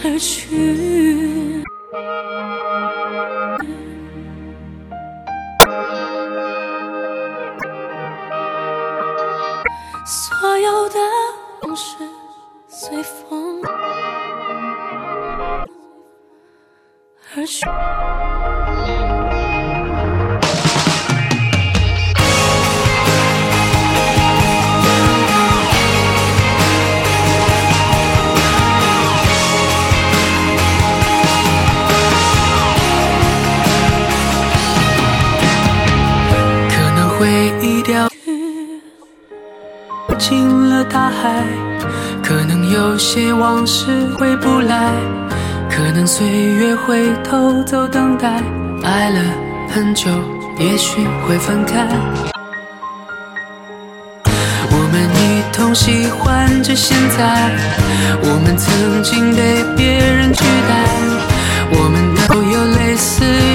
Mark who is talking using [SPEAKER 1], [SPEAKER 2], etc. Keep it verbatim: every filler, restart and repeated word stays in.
[SPEAKER 1] 而去。所有的往事随风而去。回忆掉进了大海，可能有些往事回不来，可能岁月会偷走等待，爱了很久也许会分开。我们一同喜欢着现在，我们曾经被别人取代，我们都有类似